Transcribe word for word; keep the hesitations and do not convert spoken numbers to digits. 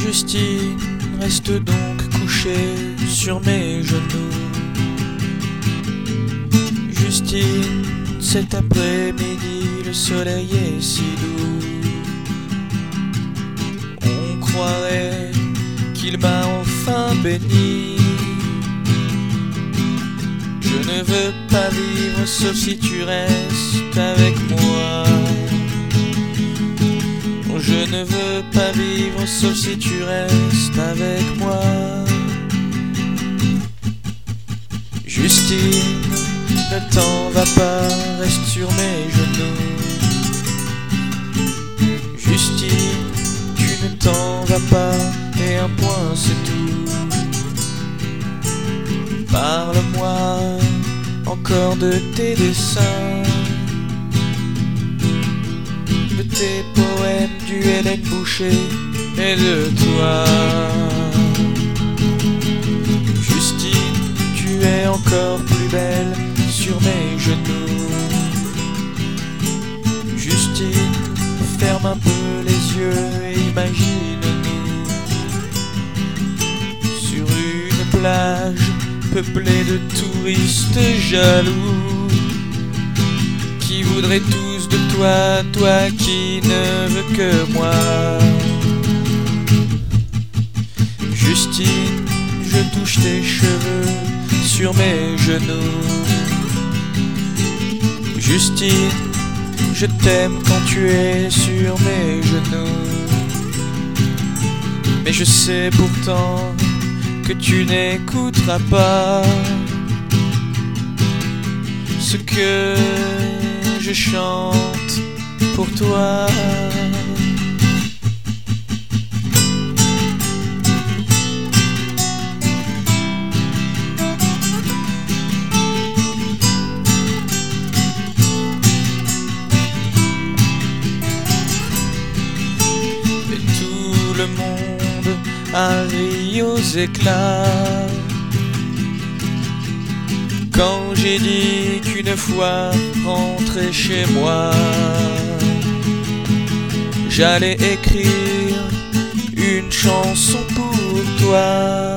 Justine reste donc couchée sur mes genoux. Justine, cet après-midi, le soleil est si doux. On croirait qu'il m'a enfin béni. Je ne veux pas vivre sauf si tu restes avec moi. Je ne veux pas vivre sauf si tu restes avec moi. Justine, ne t'en va pas, reste sur mes genoux. Justine, tu ne t'en vas pas, et un point c'est tout. Parle-moi encore de tes dessins, de tes poèmes, du Hélène Boucher et de toi. Justine, tu es encore plus belle sur mes genoux. Justine, ferme un peu les yeux et imagine-nous sur une plage peuplée de touristes jaloux qui voudraient tous de toi, toi qui ne veux que moi. Justine, je touche tes cheveux sur mes genoux. Justine, je t'aime quand tu es sur mes genoux. Mais je sais pourtant que tu n'écouteras pas ce que je chante pour toi. Et tout le monde a ri aux éclats quand j'ai dit qu'une fois rentré chez moi, j'allais écrire une chanson pour toi.